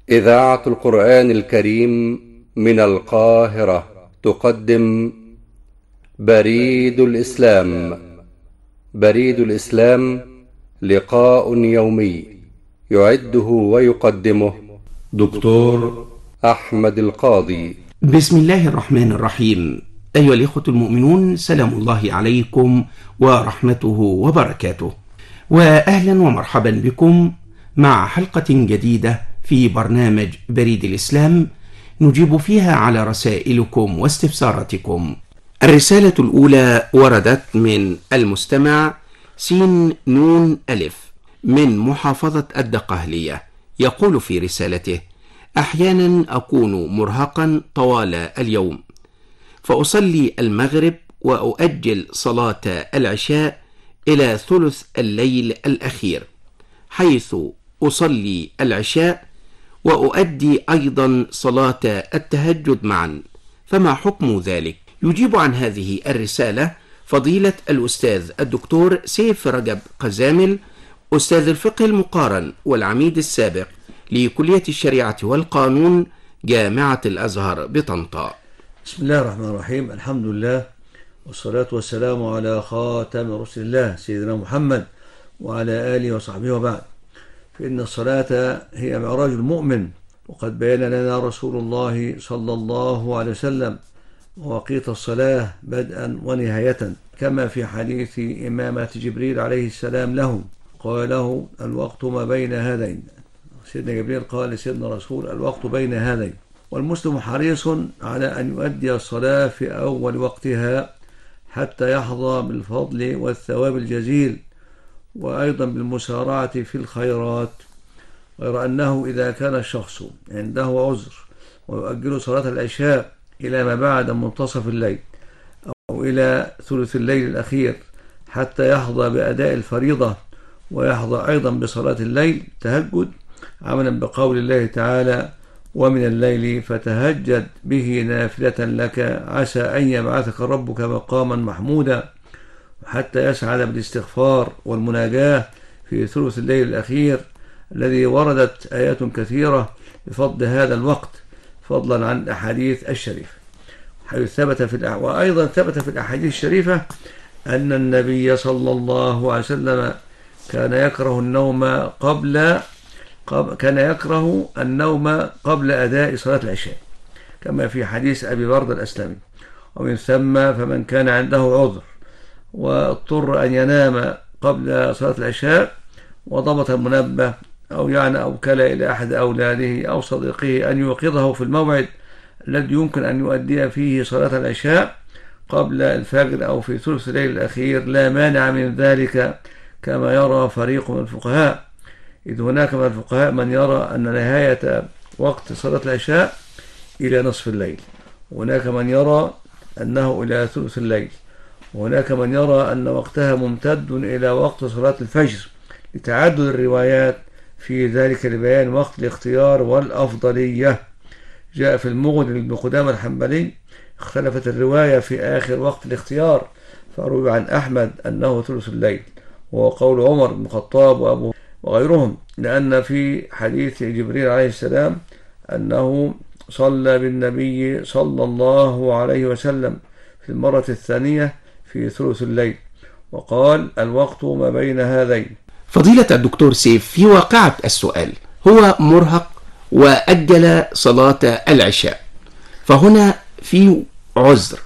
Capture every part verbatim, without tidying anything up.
إذاعة القرآن الكريم من القاهرة تقدم بريد الإسلام. بريد الإسلام لقاء يومي يعده ويقدمه دكتور أحمد القاضي. بسم الله الرحمن الرحيم. أيها الإخوة المؤمنون، سلام الله عليكم ورحمته وبركاته، وأهلا ومرحبا بكم مع حلقة جديدة في برنامج بريد الإسلام نجيب فيها على رسائلكم واستفساراتكم. الرسالة الأولى وردت من المستمع سين نون ألف من محافظة الدقهلية، يقول في رسالته: أحيانا أكون مرهقا طوال اليوم، فأصلي المغرب وأؤجل صلاة العشاء إلى ثلث الليل الأخير، حيث أصلي العشاء وأؤدي أيضا صلاة التهجد معا، فما حكم ذلك؟ يجيب عن هذه الرسالة فضيلة الأستاذ الدكتور سيف رجب قزامل، أستاذ الفقه المقارن والعميد السابق لكلية الشريعة والقانون جامعة الأزهر بطنطا. بسم الله الرحمن الرحيم. الحمد لله والصلاة والسلام على خاتم رسل الله سيدنا محمد وعلى آله وصحبه وبعد. فإن الصلاة هي معراج المؤمن، وقد بين لنا رسول الله صلى الله عليه وسلم مواقيت الصلاة بدءا ونهاية، كما في حديث إمامة جبريل عليه السلام له، قال له: الوقت ما بين هذين. سيدنا جبريل قال لسيدنا رسول: الوقت بين هذين. والمسلم حريص على أن يؤدي الصلاة في أول وقتها حتى يحظى بالفضل والثواب الجزيل، وأيضا بالمسارعة في الخيرات، غير أنه إذا كان الشخص عنده عذر ويؤجل صلاة العشاء إلى ما بعد منتصف الليل أو إلى ثلث الليل الأخير حتى يحظى بأداء الفريضة ويحظى أيضا بصلاة الليل تهجد، عملا بقول الله تعالى: ومن الليل فتهجد به نافلة لك عسى أن يبعثك ربك مقاما محمودا، حتى يسعد بالاستغفار والمناجاة في ثلث الليل الأخير الذي وردت آيات كثيرة بفضل هذا الوقت، فضلا عن الأحاديث الشريفة، حيث ثبت في الأح... وأيضا ثبت في الأحاديث الشريفة أن النبي صلى الله عليه وسلم كان يكره النوم قبل كان يكره النوم قبل أداء صلاة العشاء، كما في حديث أبي برد الأسلمي: ومن ثم فمن كان عنده عذر واضطر أن ينام قبل صلاة العشاء وضبط المنبه أو يعني أوكل إلى أحد أولاده أو صديقه أن يوقظه في الموعد الذي يمكن أن يؤدي فيه صلاة العشاء قبل الفجر أو في ثلث الليل الأخير، لا مانع من ذلك، كما يرى فريق من الفقهاء، إذ هناك من الفقهاء من يرى أن نهاية وقت صلاة العشاء إلى نصف الليل، وهناك من يرى أنه إلى ثلث الليل، وهناك من يرى أن وقتها ممتد إلى وقت صلاة الفجر، لتعدد الروايات في ذلك لبيان وقت الاختيار والأفضلية. جاء في المغني لابن قدامة الحنبلي: اختلفت الرواية في آخر وقت الاختيار، فروي عن أحمد أنه ثلث الليل، وهو قول عمر بن الخطاب وأبو وغيرهم، لأن في حديث جبريل عليه السلام أنه صلى بالنبي صلى الله عليه وسلم في المرة الثانية في ثلث الليل، وقال: الوقت ما بين هذين. فضيلة الدكتور سيف، في واقعة السؤال هو مرهق وأجل صلاة العشاء، فهنا في عذر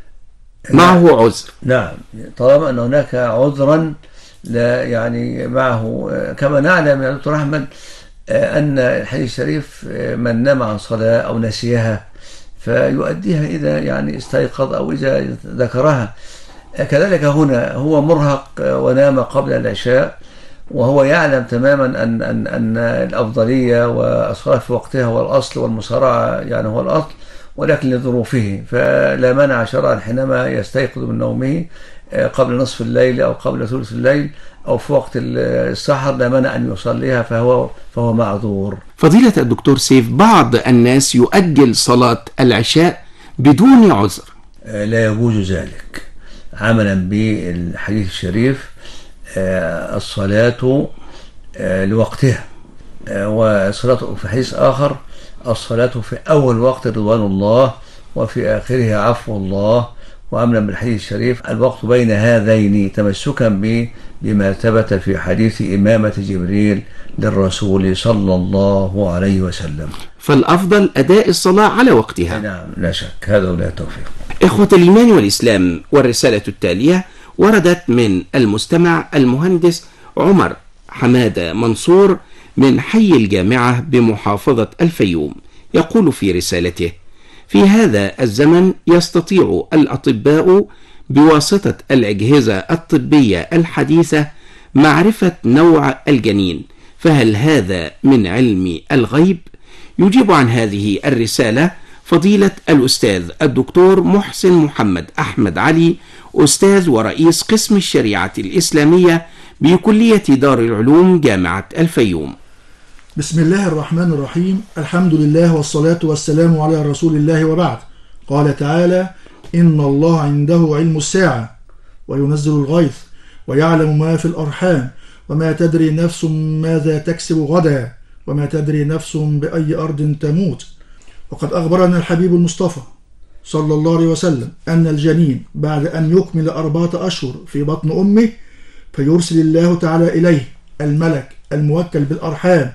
معه عذر. نعم، طالما أن هناك عذرا لا يعني معه، كما نعلم يا دكتور أحمد أن الحديث الشريف من نام عن صلاة أو نسيها فيؤديها إذا يعني استيقظ أو إذا ذكرها. كذلك هنا هو مرهق ونام قبل العشاء، وهو يعلم تماما أن أن أن الأفضلية والصلاة في وقتها هو الأصل والمسارعة يعني هو الأصل، ولكن لظروفه فلا منع شرعا حينما يستيقظ من نومه قبل نصف الليل أو قبل ثلث الليل أو في وقت السحر، لا مانع أن يصليها، فهو فهو معذور. فضيلة الدكتور سيف، بعض الناس يؤجل صلاة العشاء بدون عذر. لا يجوز ذلك، عملا بالحديث الشريف: الصلاة لوقتها، والصلاة في حديث آخر الصلاة في أول وقت رضوان الله وفي آخره عفو الله. وأمنا بالحديث الشريف الوقت بين هذين تمسكا بما ثبت في حديث إمامة جبريل للرسول صلى الله عليه وسلم. فالأفضل أداء الصلاة على وقتها. نعم لا شك، هذا ولا توفيق. إخوة الإيمان والإسلام، والرسالة التالية وردت من المستمع المهندس عمر حمادة منصور من حي الجامعة بمحافظة الفيوم. يقول في رسالته: في هذا الزمن يستطيع الأطباء بواسطة الأجهزة الطبية الحديثة معرفة نوع الجنين، فهل هذا من علم الغيب؟ يجيب عن هذه الرسالة فضيلة الأستاذ الدكتور محسن محمد أحمد علي، أستاذ ورئيس قسم الشريعة الإسلامية بكلية دار العلوم جامعة الفيوم. بسم الله الرحمن الرحيم، الحمد لله والصلاة والسلام على رسول الله، وبعد. قال تعالى: إن الله عنده علم الساعة وينزل الغيث ويعلم ما في الأرحام وما تدري نفس ماذا تكسب غدا وما تدري نفس بأي أرض تموت. وقد أخبرنا الحبيب المصطفى صلى الله عليه وسلم أن الجنين بعد أن يكمل أربعة أشهر في بطن أمه فيرسل الله تعالى إليه الملك الموكل بالأرحام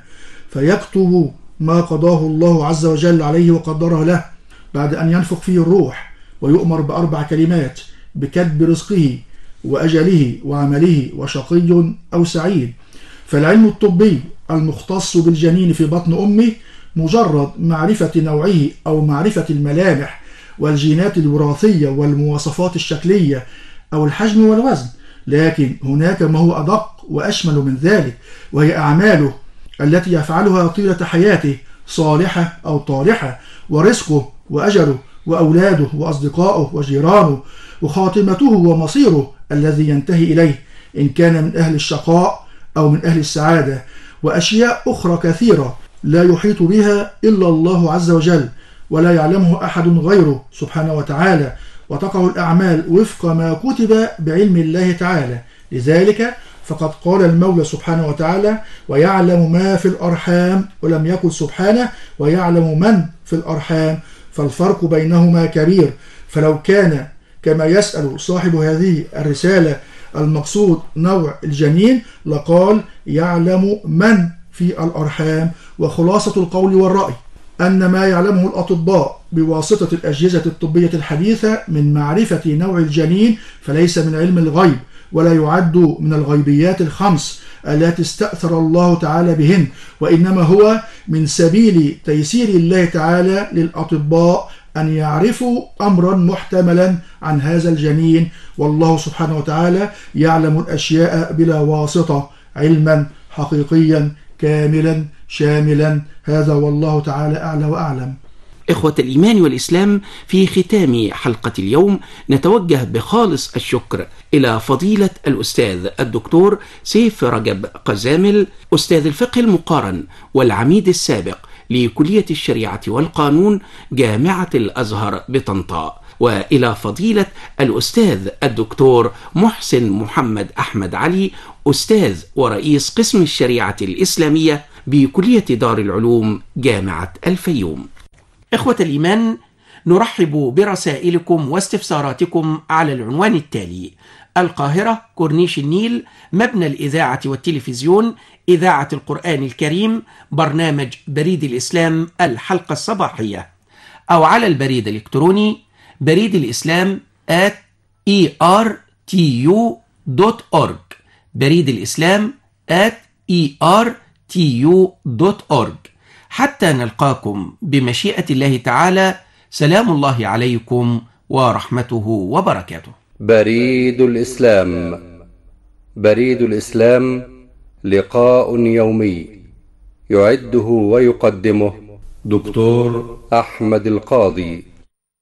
فيكتب ما قضاه الله عز وجل عليه وقدره له، بعد أن ينفخ فيه الروح ويؤمر بأربع كلمات بكتب رزقه وأجله وعمله وشقي أو سعيد. فالعلم الطبي المختص بالجنين في بطن أمه مجرد معرفة نوعه أو معرفة الملامح والجينات الوراثية والمواصفات الشكلية أو الحجم والوزن، لكن هناك ما هو أدق وأشمل من ذلك، وهي أعماله التي يفعلها طيلة حياته صالحة أو طالحة، ورزقه وأجله وأولاده وأصدقائه وجيرانه وخاتمته ومصيره الذي ينتهي إليه إن كان من أهل الشقاء أو من أهل السعادة، وأشياء أخرى كثيرة لا يحيط بها إلا الله عز وجل ولا يعلمه أحد غيره سبحانه وتعالى، وتقع الأعمال وفق ما كتب بعلم الله تعالى. لذلك فقد قال المولى سبحانه وتعالى: ويعلم ما في الأرحام، ولم يقل سبحانه ويعلم من في الأرحام، فالفرق بينهما كبير. فلو كان كما يسأل صاحب هذه الرسالة المقصود نوع الجنين لقال يعلم من في الأرحام. وخلاصة القول والرأي أن ما يعلمه الأطباء بواسطة الأجهزة الطبية الحديثة من معرفة نوع الجنين فليس من علم الغيب، ولا يعد من الغيبيات الخمس التي استأثر الله تعالى بهن، وإنما هو من سبيل تيسير الله تعالى للأطباء أن يعرفوا أمرا محتملا عن هذا الجنين، والله سبحانه وتعالى يعلم الأشياء بلا واسطة علما حقيقيا كاملا شاملا. هذا والله تعالى أعلى وأعلم. إخوة الإيمان والإسلام، في ختام حلقة اليوم نتوجه بخالص الشكر إلى فضيلة الأستاذ الدكتور سيف رجب قزامل، أستاذ الفقه المقارن والعميد السابق لكلية الشريعة والقانون جامعة الأزهر بطنطا، وإلى فضيلة الأستاذ الدكتور محسن محمد أحمد علي، أستاذ ورئيس قسم الشريعة الإسلامية بكلية دار العلوم جامعة الفيوم. إخوة الإيمان، نرحب برسائلكم واستفساراتكم على العنوان التالي: القاهرة، كورنيش النيل، مبنى الإذاعة والتلفزيون، إذاعة القرآن الكريم، برنامج بريد الإسلام الحلقة الصباحية، أو على البريد الإلكتروني بريد الإسلام at e r t u dot org، بريد الإسلام at e r t u dot org. حتى نلقاكم بمشيئة الله تعالى، سلام الله عليكم ورحمته وبركاته. بريد الإسلام. بريد الإسلام لقاء يومي يعده ويقدمه دكتور أحمد القاضي.